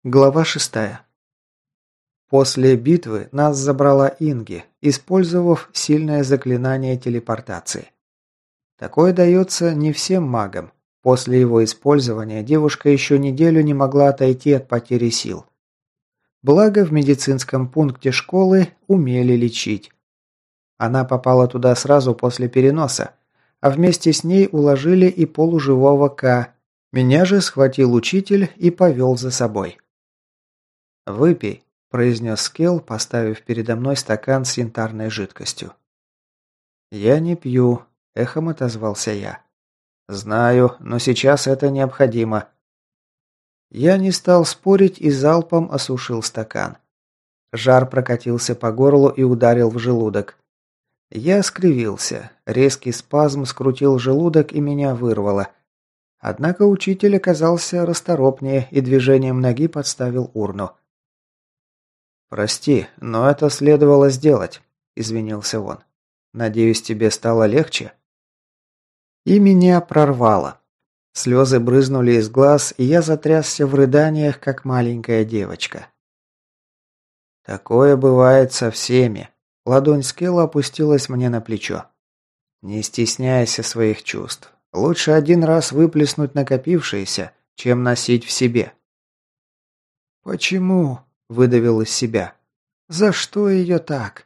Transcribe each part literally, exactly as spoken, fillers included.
Глава шестая. После битвы нас забрала Инги, использовав сильное заклинание телепортации. Такое дается не всем магам. После его использования девушка еще неделю не могла отойти от потери сил. Благо, в медицинском пункте школы умели лечить. Она попала туда сразу после переноса, а вместе с ней уложили и полуживого К. Меня же схватил учитель и повел за собой. «Выпей», – произнес Скелл, поставив передо мной стакан с янтарной жидкостью. «Я не пью», – эхом отозвался я. «Знаю, но сейчас это необходимо». Я не стал спорить и залпом осушил стакан. Жар прокатился по горлу и ударил в желудок. Я скривился, резкий спазм скрутил желудок и меня вырвало. Однако учитель оказался расторопнее и движением ноги подставил урну. «Прости, но это следовало сделать», – извинился он. «Надеюсь, тебе стало легче?» И меня прорвало. Слезы брызнули из глаз, и я затрясся в рыданиях, как маленькая девочка. «Такое бывает со всеми». Ладонь Скелла опустилась мне на плечо. «Не стесняйся своих чувств. Лучше один раз выплеснуть накопившееся, чем носить в себе». «Почему?» – выдавил из себя. «За что ее так?»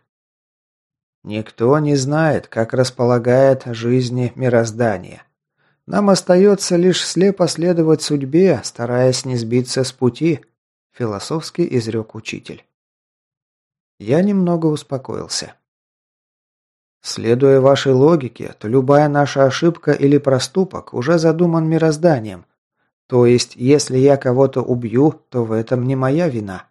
«Никто не знает, как располагает жизни мироздание. Нам остается лишь слепо следовать судьбе, стараясь не сбиться с пути», – философски изрек учитель. Я немного успокоился. «Следуя вашей логике, то любая наша ошибка или проступок уже задуман мирозданием. То есть, если я кого-то убью, то в этом не моя вина».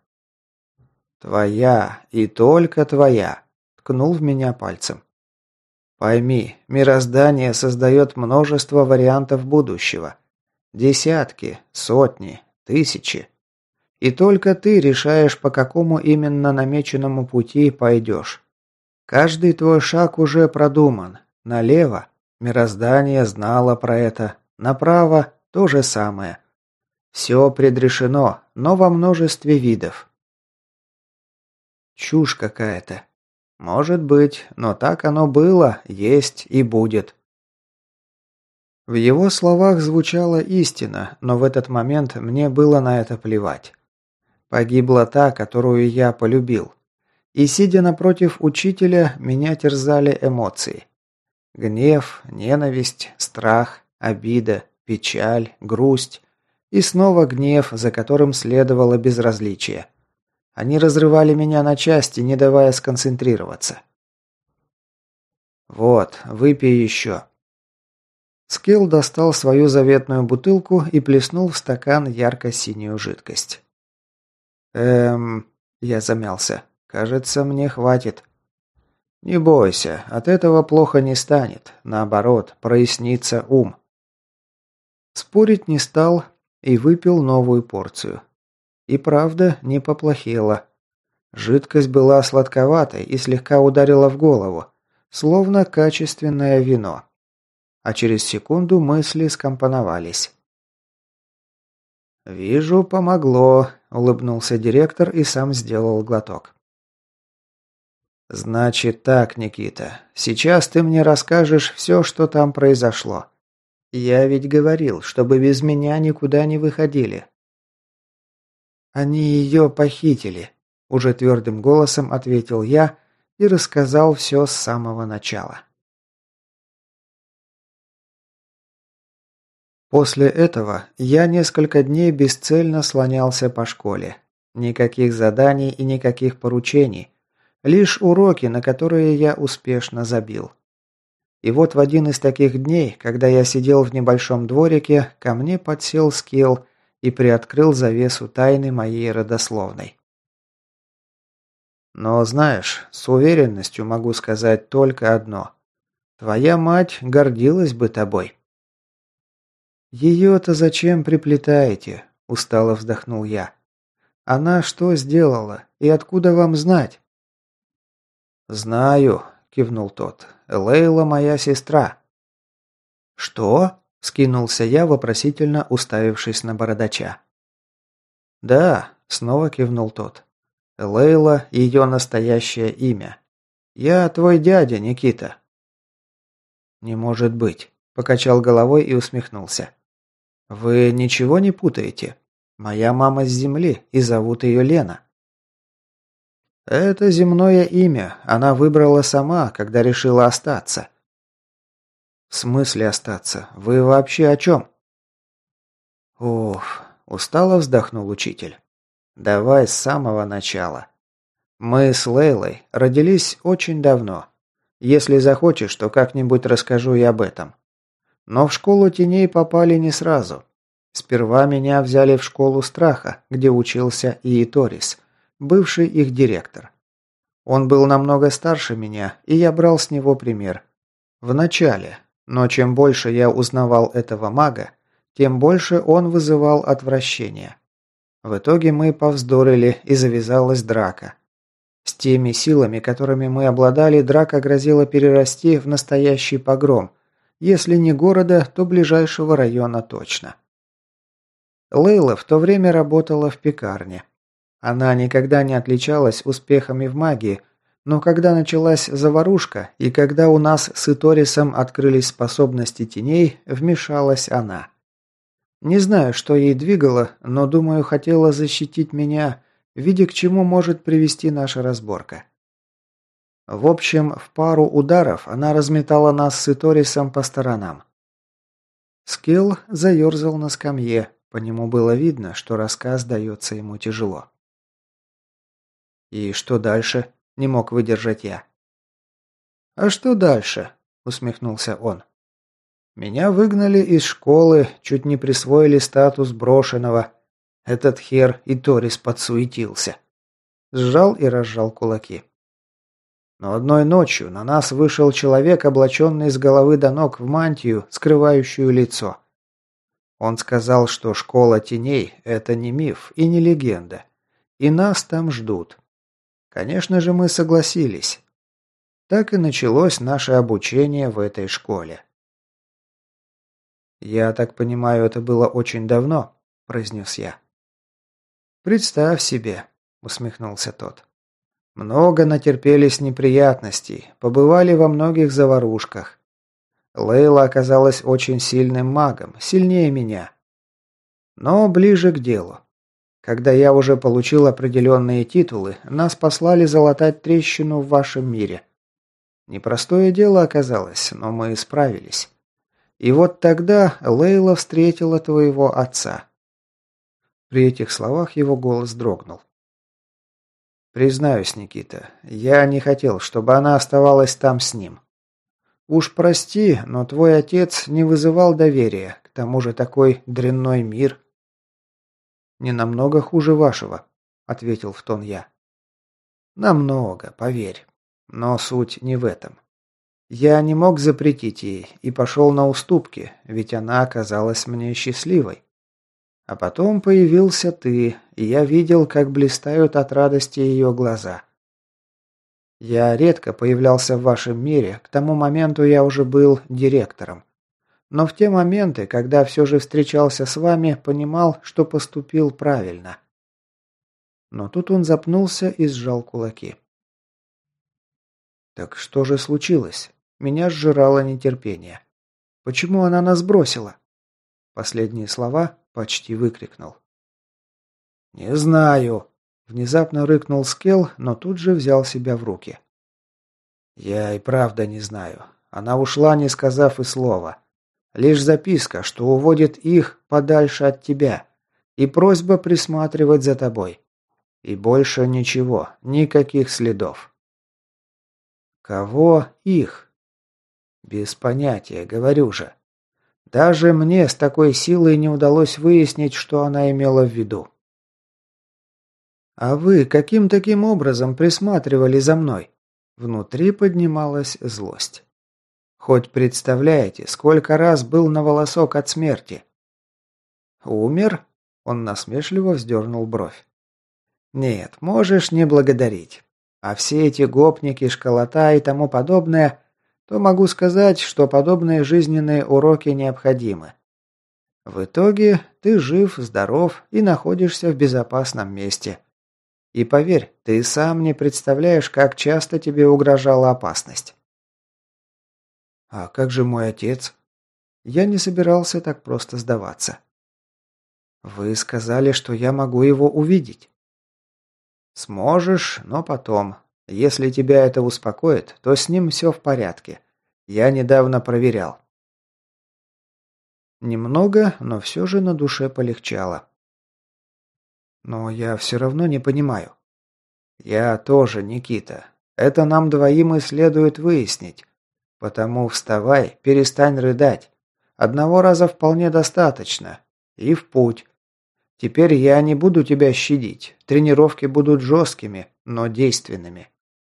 «Твоя и только твоя», – ткнул в меня пальцем. «Пойми, мироздание создает множество вариантов будущего. Десятки, сотни, тысячи. И только ты решаешь, по какому именно намеченному пути пойдешь. Каждый твой шаг уже продуман. Налево – мироздание знало про это, направо – то же самое. Все предрешено, но во множестве видов». Чушь какая-то. Может быть, но так оно было, есть и будет. В его словах звучала истина, но в этот момент мне было на это плевать. Погибла та, которую я полюбил. И сидя напротив учителя, меня терзали эмоции. Гнев, ненависть, страх, обида, печаль, грусть. И снова гнев, за которым следовало безразличие. Они разрывали меня на части, не давая сконцентрироваться. «Вот, выпей еще». Скилл достал свою заветную бутылку и плеснул в стакан ярко-синюю жидкость. «Эм...» – я замялся. «Кажется, мне хватит». «Не бойся, от этого плохо не станет. Наоборот, прояснится ум». Спорить не стал и выпил новую порцию. И правда, не поплохело. Жидкость была сладковатой и слегка ударила в голову, словно качественное вино. А через секунду мысли скомпоновались. «Вижу, помогло», – улыбнулся директор и сам сделал глоток. «Значит так, Никита, сейчас ты мне расскажешь все, что там произошло. Я ведь говорил, чтобы без меня никуда не выходили». «Они ее похитили», – уже твердым голосом ответил я и рассказал все с самого начала. После этого я несколько дней бесцельно слонялся по школе. Никаких заданий и никаких поручений. Лишь уроки, на которые я успешно забил. И вот в один из таких дней, когда я сидел в небольшом дворике, ко мне подсел Скилл и приоткрыл завесу тайны моей родословной. Но знаешь, с уверенностью могу сказать только одно. Твоя мать гордилась бы тобой. «Ее-то зачем приплетаете?» – устало вздохнул я. «Она что сделала? И откуда вам знать?» «Знаю», – кивнул тот. «Лейла моя сестра». «Что?» – скинулся я, вопросительно уставившись на бородача. «Да», – Снова кивнул тот. Лейла – ее настоящее имя. Я твой дядя, Никита. Не может быть. Покачал головой и усмехнулся. Вы ничего не путаете? Моя мама с земли, и зовут ее Лена. Это земное имя. Она выбрала сама, когда решила остаться. В смысле остаться? Вы вообще о чем? Уф, устало вздохнул учитель. Давай с самого начала. Мы с Лейлой родились очень давно. Если захочешь, то как-нибудь расскажу и об этом. Но в школу теней попали не сразу. Сперва меня взяли в школу страха, где учился Ииторис, бывший их директор. Он был намного старше меня, и я брал с него пример. Вначале. Но чем больше я узнавал этого мага, тем больше он вызывал отвращение. В итоге мы повздорили, и завязалась драка. С теми силами, которыми мы обладали, драка грозила перерасти в настоящий погром, если не города, то ближайшего района точно. Лейла в то время работала в пекарне. Она никогда не отличалась успехами в магии, но когда началась заварушка, и когда у нас с Иторисом открылись способности теней, вмешалась она. Не знаю, что ей двигало, но, думаю, хотела защитить меня, видя, к чему может привести наша разборка. В общем, в пару ударов она разметала нас с Иторисом по сторонам. Скилл заерзал на скамье, по нему было видно, что рассказ дается ему тяжело. «И что дальше?» – не мог выдержать я. «А что дальше?» – усмехнулся он. «Меня выгнали из школы, чуть не присвоили статус брошенного. Этот хер Иторис подсуетился». Сжал и разжал кулаки. Но одной ночью на нас вышел человек, облаченный с головы до ног в мантию, скрывающую лицо. Он сказал, что школа теней – это не миф и не легенда, и нас там ждут. Конечно же, мы согласились. Так и началось наше обучение в этой школе. «Я так понимаю, это было очень давно», – произнес я. «Представь себе», – усмехнулся тот. «Много натерпелись неприятностей, побывали во многих заварушках. Лейла оказалась очень сильным магом, сильнее меня. Но ближе к делу. Когда я уже получил определенные титулы, нас послали залатать трещину в вашем мире. Непростое дело оказалось, но мы справились. И вот тогда Лейла встретила твоего отца». При этих словах его голос дрогнул. «Признаюсь, Никита, я не хотел, чтобы она оставалась там с ним. Уж прости, но твой отец не вызывал доверия, к тому же такой дрянной мир». «Не намного хуже вашего», — ответил в тон я. «Намного, поверь. Но суть не в этом. Я не мог запретить ей и пошел на уступки, ведь она оказалась мне счастливой. А потом появился ты, и я видел, как блистают от радости ее глаза. Я редко появлялся в вашем мире, к тому моменту я уже был директором. Но в те моменты, когда все же встречался с вами, понимал, что поступил правильно». Но тут он запнулся и сжал кулаки. «Так что же случилось? Меня сжирало нетерпение. Почему она нас бросила?» Последние слова почти выкрикнул. «Не знаю», – внезапно рыкнул Скелл, но тут же взял себя в руки. «Я и правда не знаю. Она ушла, не сказав и слова. Лишь записка, что уводит их подальше от тебя, и просьба присматривать за тобой. И больше ничего, никаких следов». «Кого их?» «Без понятия, говорю же. Даже мне с такой силой не удалось выяснить, что она имела в виду». «А вы каким таким образом присматривали за мной?» Внутри поднималась злость. «Хоть представляете, сколько раз был на волосок от смерти?» «Умер?» Он насмешливо вздернул бровь. «Нет, можешь не благодарить. А все эти гопники, школота и тому подобное, то могу сказать, что подобные жизненные уроки необходимы. В итоге ты жив, здоров и находишься в безопасном месте. И поверь, ты сам не представляешь, как часто тебе угрожала опасность. А как же мой отец? Я не собирался так просто сдаваться. Вы сказали, что я могу его увидеть. Сможешь, но потом. Если тебя это успокоит, то с ним все в порядке. Я недавно проверял. Немного, но все же на душе полегчало. Но я все равно не понимаю. Я тоже, Никита. Это нам двоим и следует выяснить. Потому вставай, перестань рыдать. Одного раза вполне достаточно. И в путь. Теперь я не буду тебя щадить. Тренировки будут жесткими, но действенными.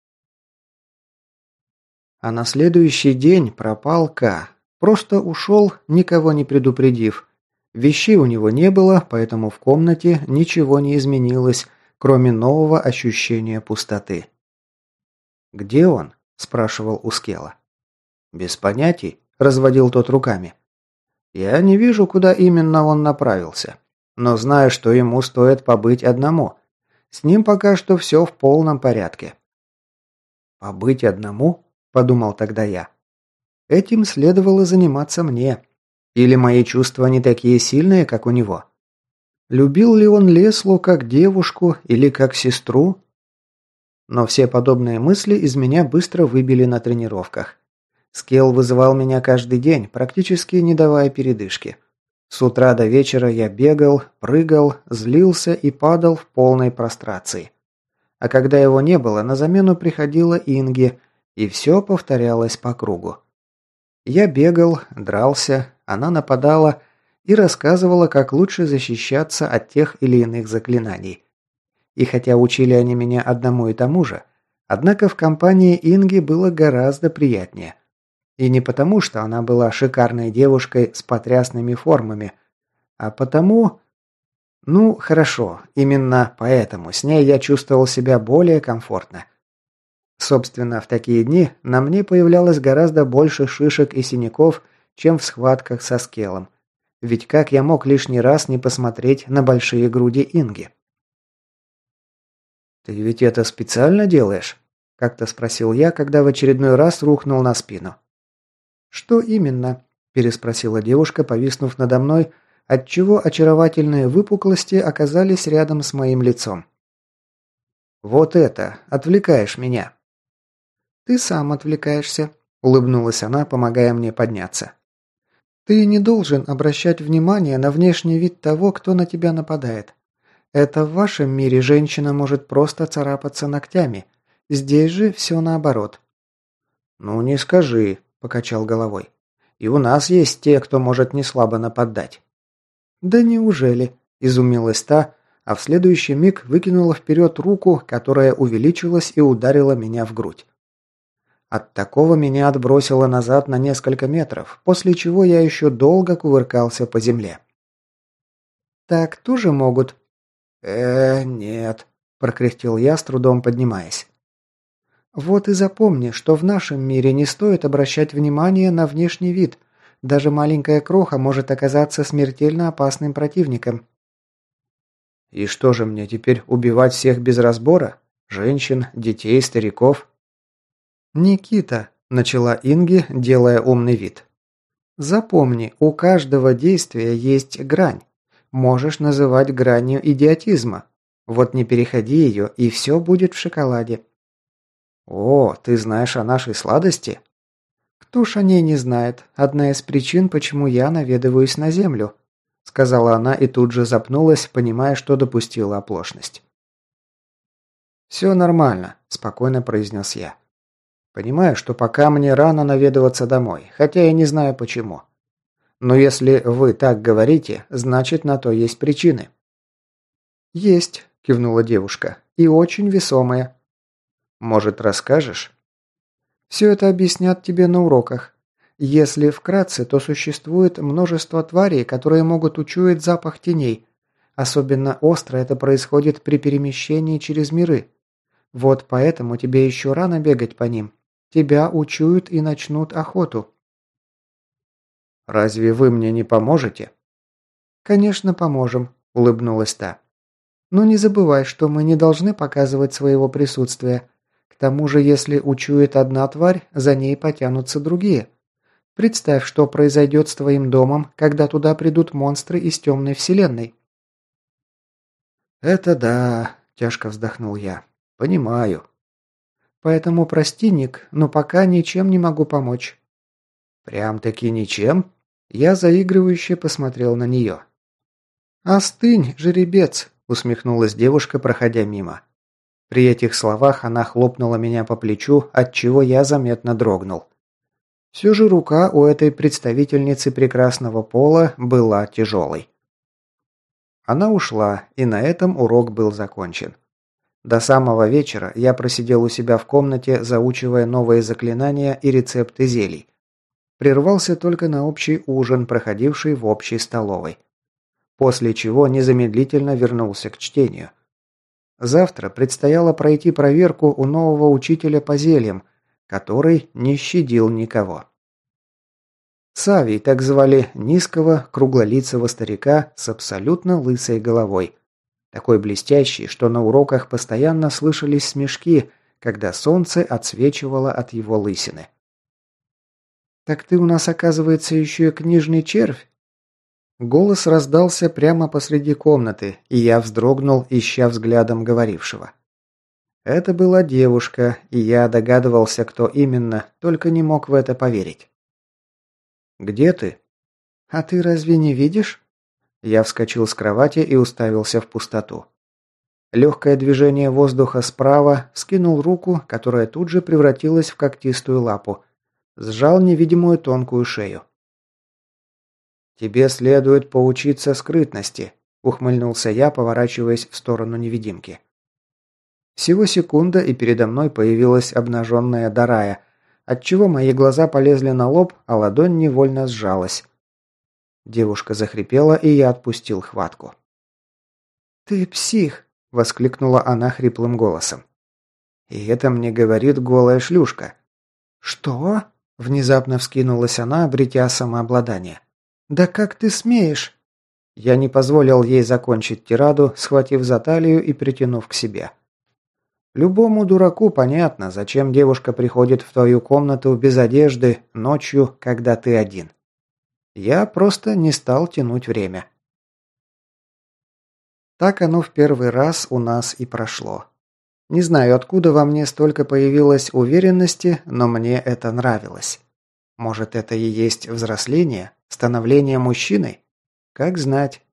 А на следующий день пропал К. Просто ушел, никого не предупредив. Вещей у него не было, поэтому в комнате ничего не изменилось, кроме нового ощущения пустоты. «Где он?» – спрашивал у Скелла. «Без понятий», – разводил тот руками. «Я не вижу, куда именно он направился, но знаю, что ему стоит побыть одному. С ним пока что все в полном порядке». «Побыть одному?» – подумал тогда я. «Этим следовало заниматься мне. Или мои чувства не такие сильные, как у него? Любил ли он Леслу как девушку или как сестру?» Но все подобные мысли из меня быстро выбили на тренировках. Скелл вызывал меня каждый день, практически не давая передышки. С утра до вечера я бегал, прыгал, злился и падал в полной прострации. А когда его не было, на замену приходила Инги, и все повторялось по кругу. Я бегал, дрался, она нападала и рассказывала, как лучше защищаться от тех или иных заклинаний. И хотя учили они меня одному и тому же, однако в компании Инги было гораздо приятнее. И не потому, что она была шикарной девушкой с потрясными формами, а потому... Ну, хорошо, именно поэтому с ней я чувствовал себя более комфортно. Собственно, в такие дни на мне появлялось гораздо больше шишек и синяков, чем в схватках со Скеллом. Ведь как я мог лишний раз не посмотреть на большие груди Инги? «Ты ведь это специально делаешь?» – как-то спросил я, когда в очередной раз рухнул на спину. «Что именно?» – переспросила девушка, повиснув надо мной, отчего очаровательные выпуклости оказались рядом с моим лицом. «Вот это! Отвлекаешь меня!» «Ты сам отвлекаешься», – улыбнулась она, помогая мне подняться. «Ты не должен обращать внимание на внешний вид того, кто на тебя нападает. Это в вашем мире женщина может просто царапаться ногтями. Здесь же все наоборот». «Ну не скажи», – покачал головой. «И у нас есть те, кто может неслабо нападать». «Да неужели?» – изумилась та, а в следующий миг выкинула вперед руку, которая увеличилась и ударила меня в грудь. От такого меня отбросило назад на несколько метров, после чего я еще долго кувыркался по земле. «Так тоже могут?» «Э, нет», – прокряхтел я, с трудом поднимаясь. «Вот и запомни, что в нашем мире не стоит обращать внимание на внешний вид. Даже маленькая кроха может оказаться смертельно опасным противником». «И что же мне теперь, убивать всех без разбора? Женщин, детей, стариков?» «Никита», – начала Инги, делая умный вид. «Запомни, у каждого действия есть грань. Можешь называть гранью идиотизма. Вот не переходи ее, и все будет в шоколаде». «О, ты знаешь о нашей сладости?» «Кто ж о ней не знает? Одна из причин, почему я наведываюсь на землю», – сказала она и тут же запнулась, понимая, что допустила оплошность. «Все нормально», – спокойно произнес я. «Понимаю, что пока мне рано наведываться домой, хотя я не знаю почему. Но если вы так говорите, значит, на то есть причины». «Есть», – кивнула девушка, – «и очень весомые». «Может, расскажешь?» «Все это объяснят тебе на уроках. Если вкратце, то существует множество тварей, которые могут учуять запах теней. Особенно остро это происходит при перемещении через миры. Вот поэтому тебе еще рано бегать по ним. Тебя учуют и начнут охоту». «Разве вы мне не поможете?» «Конечно, поможем», – улыбнулась та. «Но не забывай, что мы не должны показывать своего присутствия. К тому же, если учует одна тварь, за ней потянутся другие. Представь, что произойдет с твоим домом, когда туда придут монстры из темной вселенной». «Это да», – тяжко вздохнул я. «Понимаю». «Поэтому прости, Ник, но пока ничем не могу помочь». «Прям-таки ничем?» Я заигрывающе посмотрел на нее. «Остынь, жеребец», – усмехнулась девушка, проходя мимо. При этих словах она хлопнула меня по плечу, отчего я заметно дрогнул. Все же рука у этой представительницы прекрасного пола была тяжелой. Она ушла, и на этом урок был закончен. До самого вечера я просидел у себя в комнате, заучивая новые заклинания и рецепты зелий. Прервался только на общий ужин, проходивший в общей столовой. После чего незамедлительно вернулся к чтению. Завтра предстояло пройти проверку у нового учителя по зельям, который не щадил никого. Савий, так звали низкого, круглолицего старика с абсолютно лысой головой. Такой блестящий, что на уроках постоянно слышались смешки, когда солнце отсвечивало от его лысины. «Так ты у нас, оказывается, еще и книжный червь?» Голос раздался прямо посреди комнаты, и я вздрогнул, ища взглядом говорившего. Это была девушка, и я догадывался, кто именно, только не мог в это поверить. «Где ты?» «А ты разве не видишь?» Я вскочил с кровати и уставился в пустоту. Легкое движение воздуха справа, скинул руку, которая тут же превратилась в когтистую лапу, сжал невидимую тонкую шею. «Тебе следует поучиться скрытности», – ухмыльнулся я, поворачиваясь в сторону невидимки. Всего секунда, и передо мной появилась обнаженная Дарая, отчего мои глаза полезли на лоб, а ладонь невольно сжалась. Девушка захрипела, и я отпустил хватку. «Ты псих!» – воскликнула она хриплым голосом. «И это мне говорит голая шлюшка». «Что?» – внезапно вскинулась она, обретя самообладание. «Да как ты смеешь?» Я не позволил ей закончить тираду, схватив за талию и притянув к себе. Любому дураку понятно, зачем девушка приходит в твою комнату без одежды ночью, когда ты один. Я просто не стал тянуть время. Так оно в первый раз у нас и прошло. Не знаю, откуда во мне столько появилось уверенности, но мне это нравилось. Может, это и есть взросление, становление мужчиной? Как знать.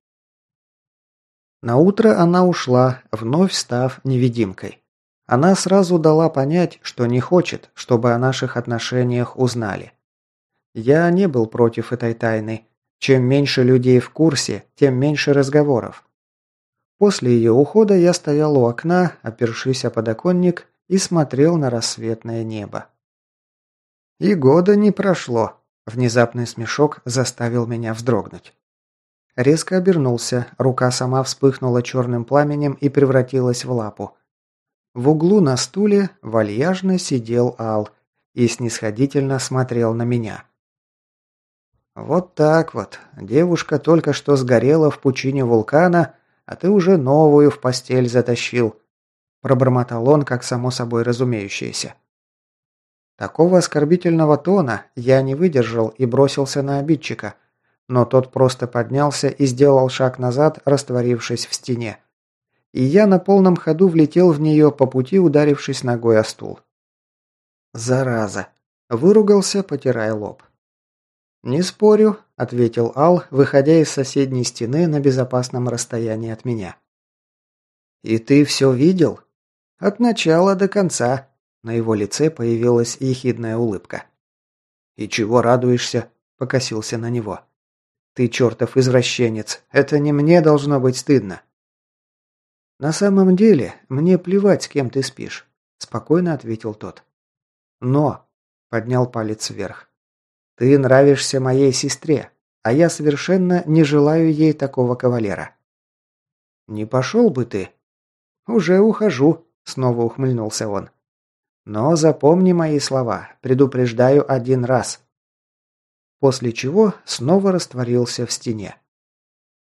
Наутро она ушла, вновь став невидимкой. Она сразу дала понять, что не хочет, чтобы о наших отношениях узнали. Я не был против этой тайны. Чем меньше людей в курсе, тем меньше разговоров. После ее ухода я стоял у окна, опершись о подоконник, и смотрел на рассветное небо. И года не прошло. Внезапный смешок заставил меня вздрогнуть. Резко обернулся, рука сама вспыхнула черным пламенем и превратилась в лапу. В углу на стуле вальяжно сидел Ал и снисходительно смотрел на меня. «Вот так вот. Девушка только что сгорела в пучине вулкана, а ты уже новую в постель затащил», – пробормотал он, как само собой разумеющееся. Такого оскорбительного тона я не выдержал и бросился на обидчика, но тот просто поднялся и сделал шаг назад, растворившись в стене. И я на полном ходу влетел в нее, по пути ударившись ногой о стул. «Зараза!» – выругался, потирая лоб. «Не спорю», – ответил Ал, выходя из соседней стены на безопасном расстоянии от меня. «И ты все видел?» «От начала до конца». На его лице появилась ехидная улыбка. «И чего радуешься?» – покосился на него. «Ты чертов извращенец. Это не мне должно быть стыдно». «На самом деле, мне плевать, с кем ты спишь», – спокойно ответил тот. «Но», – поднял палец вверх, – «ты нравишься моей сестре, а я совершенно не желаю ей такого кавалера». «Не пошел бы ты?» «Уже ухожу», – снова ухмыльнулся он. «Но запомни мои слова, предупреждаю один раз». После чего снова растворился в стене.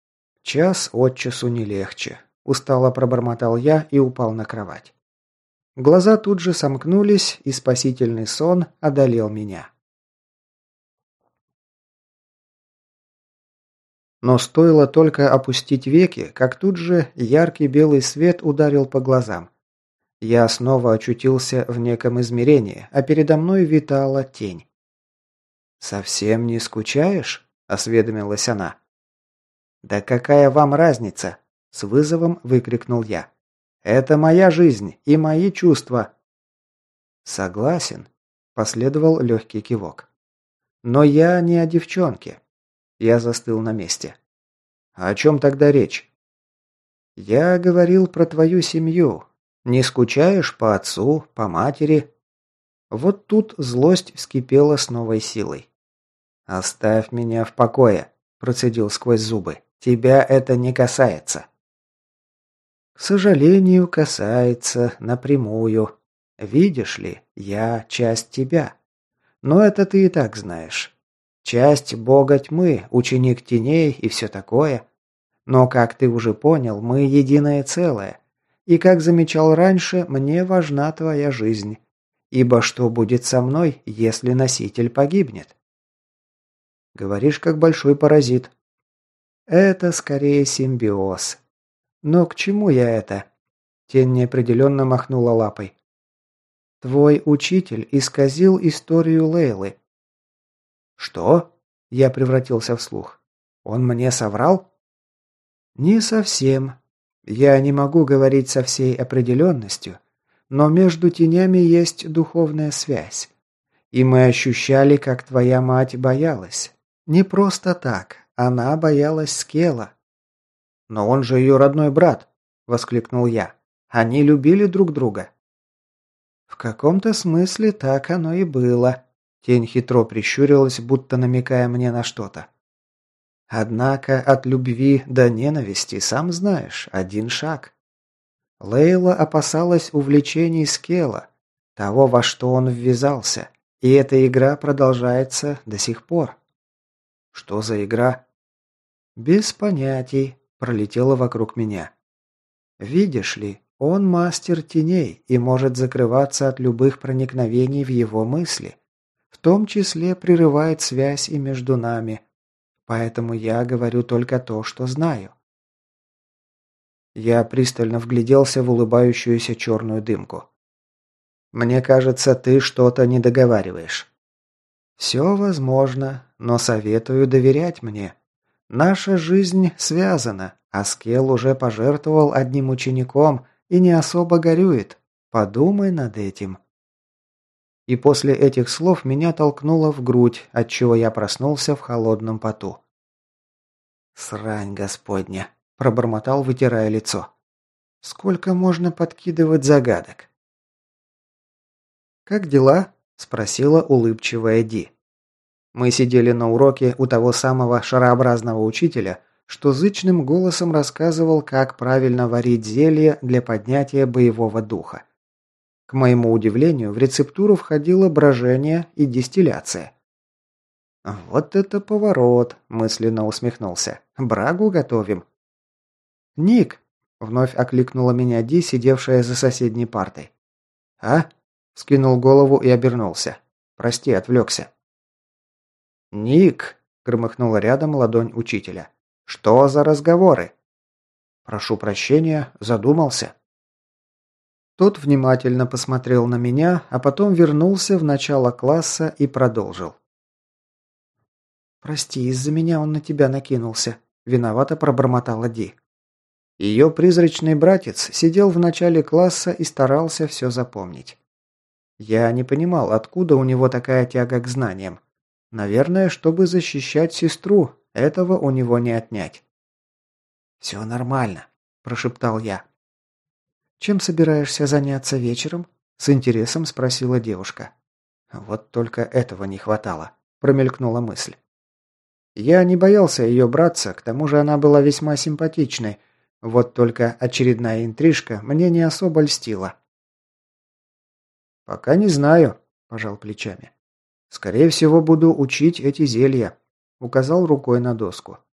Час от часу не легче. Устало пробормотал я и упал на кровать. Глаза тут же сомкнулись, и спасительный сон одолел меня. Но стоило только опустить веки, как тут же яркий белый свет ударил по глазам. Я снова очутился в неком измерении, а передо мной витала тень. «Совсем не скучаешь?» – осведомилась она. «Да какая вам разница?» – с вызовом выкрикнул я. «Это моя жизнь и мои чувства». «Согласен», – последовал легкий кивок. «Но я не о девчонке». Я застыл на месте. «О чем тогда речь?» «Я говорил про твою семью. Не скучаешь по отцу, по матери?» Вот тут злость вскипела с новой силой. «Оставь меня в покое», – процедил сквозь зубы. «Тебя это не касается». «К сожалению, касается напрямую. Видишь ли, я часть тебя. Но это ты и так знаешь. Часть бога тьмы, ученик теней и все такое. Но, как ты уже понял, мы единое целое. И, как замечал раньше, мне важна твоя жизнь. Ибо что будет со мной, если носитель погибнет?» «Говоришь, как большой паразит». «Это скорее симбиоз. Но к чему я это?» Тень неопределенно махнула лапой. «Твой учитель исказил историю Лейлы». «Что?» Я превратился в слух. «Он мне соврал?» «Не совсем. Я не могу говорить со всей определенностью, но между тенями есть духовная связь. И мы ощущали, как твоя мать боялась. Не просто так. Она боялась Скелла». «Но он же ее родной брат!» – воскликнул я. «Они любили друг друга». «В каком-то смысле так оно и было». Тень хитро прищурилась, будто намекая мне на что-то. «Однако от любви до ненависти, сам знаешь, один шаг. Лейла опасалась увлечений Скелла, того, во что он ввязался, и эта игра продолжается до сих пор». «Что за игра?» «Без понятий», – пролетело вокруг меня. «Видишь ли, он мастер теней и может закрываться от любых проникновений в его мысли. В том числе прерывает связь и между нами. Поэтому я говорю только то, что знаю». Я пристально вгляделся в улыбающуюся черную дымку. «Мне кажется, ты что-то не договариваешь». «Все возможно, но советую доверять мне. Наша жизнь связана, а Скелл уже пожертвовал одним учеником и не особо горюет. Подумай над этим». И после этих слов меня толкнуло в грудь, отчего я проснулся в холодном поту. «Срань господня», – пробормотал, вытирая лицо. «Сколько можно подкидывать загадок?» «Как дела?» – спросила улыбчивая Ди. Мы сидели на уроке у того самого шарообразного учителя, что зычным голосом рассказывал, как правильно варить зелье для поднятия боевого духа. К моему удивлению, в рецептуру входило брожение и дистилляция. «Вот это поворот!» – мысленно усмехнулся. «Брагу готовим!» «Ник!» – вновь окликнула меня Ди, сидевшая за соседней партой. «А?» – вскинул голову и обернулся. «Прости, отвлекся». «Ник!» – громыхнула рядом ладонь учителя. «Что за разговоры?» «Прошу прощения, задумался». Тот внимательно посмотрел на меня, а потом вернулся в начало класса и продолжил. «Прости, из-за меня он на тебя накинулся», – виновато пробормотала Ди. Ее призрачный братец сидел в начале класса и старался все запомнить. Я не понимал, откуда у него такая тяга к знаниям. Наверное, чтобы защищать сестру, этого у него не отнять. «Все нормально», – прошептал я. «Чем собираешься заняться вечером?» – с интересом спросила девушка. Вот только этого не хватало, промелькнула мысль. Я не боялся ее братца, к тому же она была весьма симпатичной, вот только очередная интрижка мне не особо льстила. «Пока не знаю», – пожал плечами. «Скорее всего, буду учить эти зелья», – указал рукой на доску.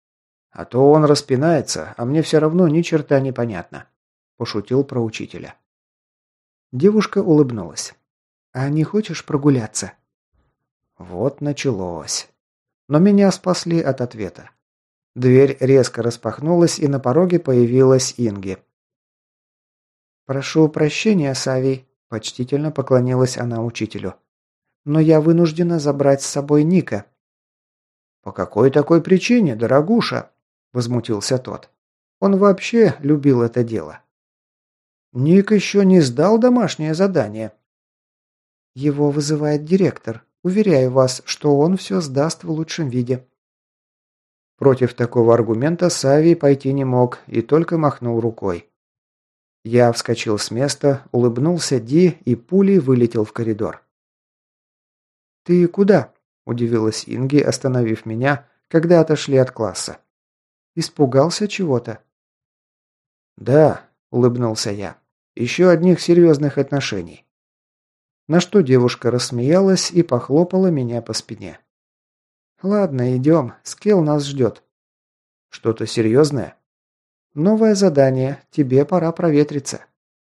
А то он распинается, а мне все равно ни черта не понятно», – пошутил про учителя. Девушка улыбнулась. «А не хочешь прогуляться?» Вот началось. Но меня спасли от ответа. Дверь резко распахнулась, и на пороге появилась Инги. «Прошу прощения, Савий», – почтительно поклонилась она учителю. «Но я вынуждена забрать с собой Ника». «По какой такой причине, дорогуша?» – возмутился тот. Он вообще любил это дело. «Ник еще не сдал домашнее задание». «Его вызывает директор. Уверяю вас, что он все сдаст в лучшем виде». Против такого аргумента Савий пойти не мог и только махнул рукой. Я вскочил с места, улыбнулся Ди и пулей вылетел в коридор. «Ты куда?» – удивилась Инги, остановив меня, когда отошли от класса. «Испугался чего-то?» «Да», – улыбнулся я. «Еще одних серьезных отношений». На что девушка рассмеялась и похлопала меня по спине. «Ладно, идем. Скилл нас ждет». «Что-то серьезное?» «Новое задание. Тебе пора проветриться».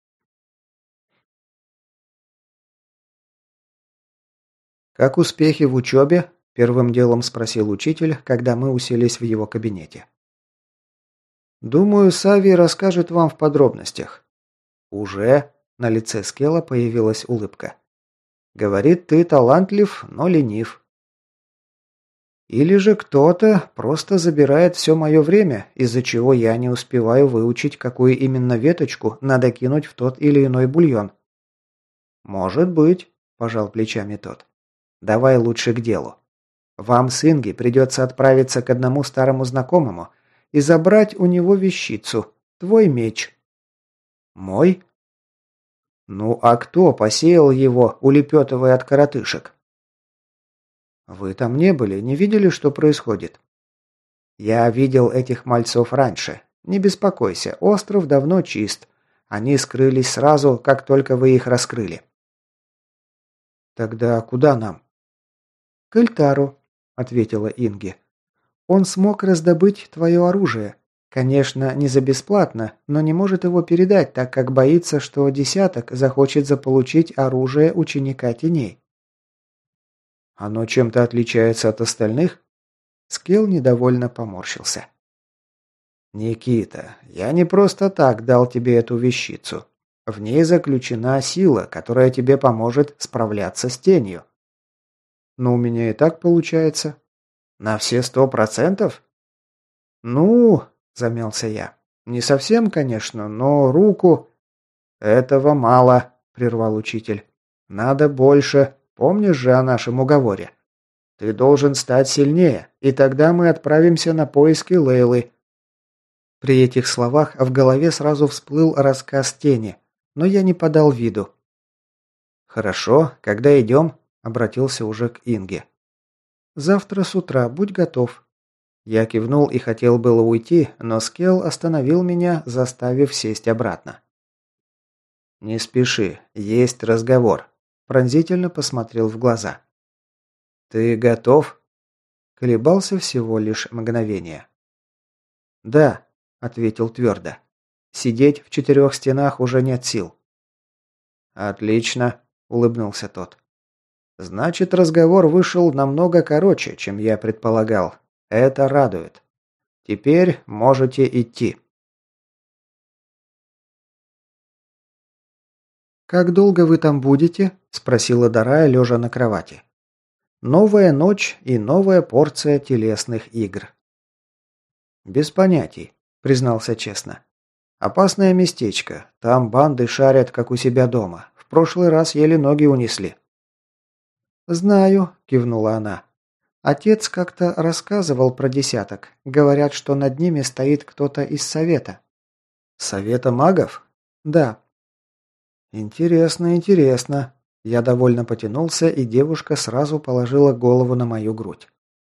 «Как успехи в учебе?» – первым делом спросил учитель, когда мы уселись в его кабинете. «Думаю, Савий расскажет вам в подробностях». «Уже?» – на лице Скелла появилась улыбка. «Говорит, ты талантлив, но ленив». Или же кто-то просто забирает все мое время, из-за чего я не успеваю выучить, какую именно веточку надо кинуть в тот или иной бульон. «Может быть», – пожал плечами тот. «Давай лучше к делу. Вам с Инги придется отправиться к одному старому знакомому и забрать у него вещицу, твой меч». «Мой?» «Ну а кто посеял его, улепетывая от коротышек?» «Вы там не были, не видели, что происходит?» «Я видел этих мальцов раньше. Не беспокойся, остров давно чист. Они скрылись сразу, как только вы их раскрыли». «Тогда куда нам?» «К Эльтару», — ответила Инги. «Он смог раздобыть твое оружие. Конечно, не за бесплатно, но не может его передать, так как боится, что десяток захочет заполучить оружие ученика теней». «Оно чем-то отличается от остальных?» Скилл недовольно поморщился. «Никита, я не просто так дал тебе эту вещицу. В ней заключена сила, которая тебе поможет справляться с тенью». «Но у меня и так получается». «На все сто процентов?» «Ну...» – замялся я. «Не совсем, конечно, но руку...» «Этого мало», – прервал учитель. «Надо больше. Помнишь же о нашем уговоре? Ты должен стать сильнее, и тогда мы отправимся на поиски Лейлы». При этих словах в голове сразу всплыл рассказ тени, но я не подал виду. «Хорошо, когда идем?» – обратился уже к Инге. «Завтра с утра, будь готов». Я кивнул и хотел было уйти, но Скелл остановил меня, заставив сесть обратно. «Не спеши, есть разговор», – пронзительно посмотрел в глаза. «Ты готов?» Колебался всего лишь мгновение. «Да», – ответил твердо. «Сидеть в четырех стенах уже нет сил». «Отлично», – улыбнулся тот. «Значит, разговор вышел намного короче, чем я предполагал. Это радует. Теперь можете идти». «Как долго вы там будете?» – спросила Дарая, лежа на кровати. «Новая ночь и новая порция телесных игр». «Без понятий», – признался честно. «Опасное местечко. Там банды шарят, как у себя дома. В прошлый раз еле ноги унесли». «Знаю», – кивнула она. «Отец как-то рассказывал про десяток. Говорят, что над ними стоит кто-то из совета». «Совета магов?» «Да». «Интересно, интересно». Я довольно потянулся, и девушка сразу положила голову на мою грудь.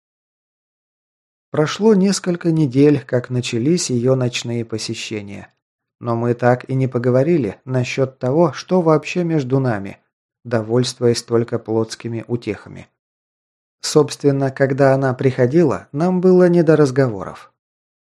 Прошло несколько недель, как начались ее ночные посещения. Но мы так и не поговорили насчет того, что вообще между нами, довольствуясь только плотскими утехами. Собственно, когда она приходила, нам было не до разговоров.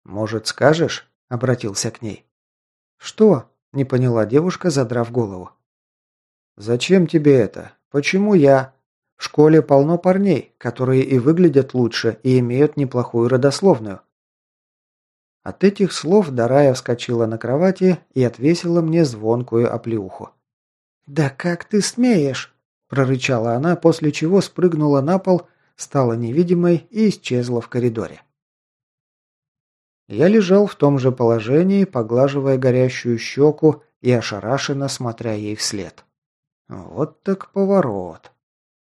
«Может, скажешь?» – обратился к ней. «Что?» – не поняла девушка, задрав голову. «Зачем тебе это? Почему я? В школе полно парней, которые и выглядят лучше, и имеют неплохую родословную». От этих слов Дарая вскочила на кровати и отвесила мне звонкую оплеуху. «Да как ты смеешь?» – прорычала она, после чего спрыгнула на пол, стала невидимой и исчезла в коридоре. Я лежал в том же положении, поглаживая горящую щеку и ошарашенно смотря ей вслед. Вот так поворот.